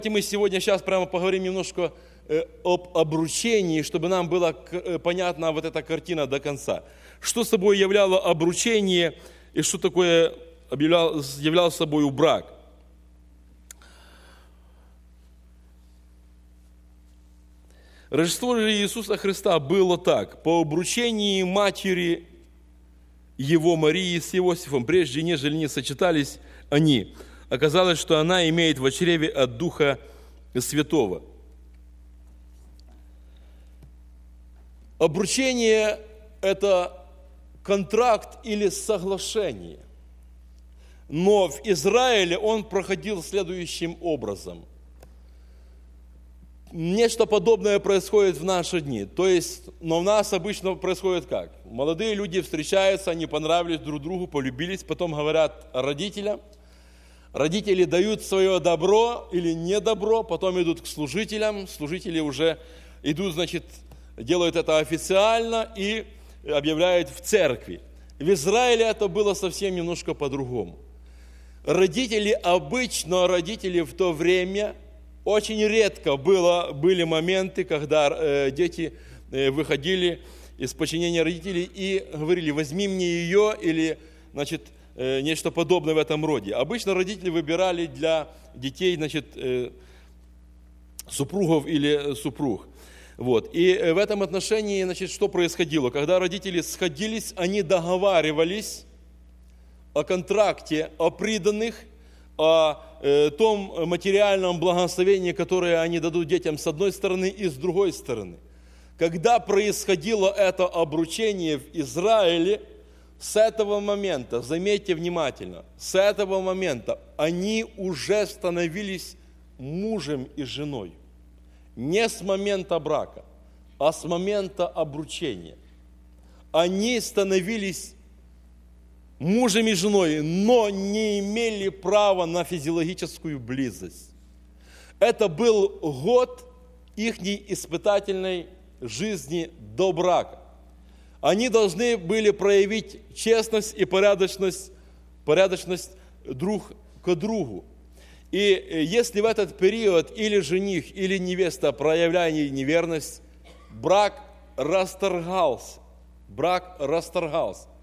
Мы сегодня сейчас прямо поговорим немножко об обручении, чтобы нам была понятна вот эта картина до конца. Что собой являло обручение и что такое являл собой брак? Рождество же Иисуса Христа было так. По обручении матери его Марии с Иосифом, прежде нежели не сочетались они, оказалось, что она имеет в чреве от Духа Святого. Обручение – это контракт или соглашение. Но в Израиле он проходил следующим образом. Нечто подобное происходит в наши дни. То есть, но у нас обычно происходит как? Молодые люди встречаются, они понравились друг другу, полюбились, потом говорят родителям. Родители дают свое добро или недобро, потом идут к служителям. Служители уже идут, делают это официально и объявляют в церкви. В Израиле это было совсем немножко по-другому. Родители в то время, очень редко были моменты, когда дети выходили из подчинения родителей и говорили: возьми мне ее, или, нечто подобное в этом роде. Обычно родители выбирали для детей, супругов или супруг. Вот. И в этом отношении, что происходило? Когда родители сходились, они договаривались о контракте, о приданых, о том материальном благословении, которое они дадут детям с одной стороны и с другой стороны. Когда происходило это обручение в Израиле, с этого момента, заметьте внимательно, с этого момента они уже становились мужем и женой. Не с момента брака, а с момента обручения. Они становились мужем и женой, но не имели права на физиологическую близость. Это был год их испытательной жизни до брака. Они должны были проявить честность и порядочность друг к другу. И если в этот период или жених, или невеста проявляли неверность, брак расторгался.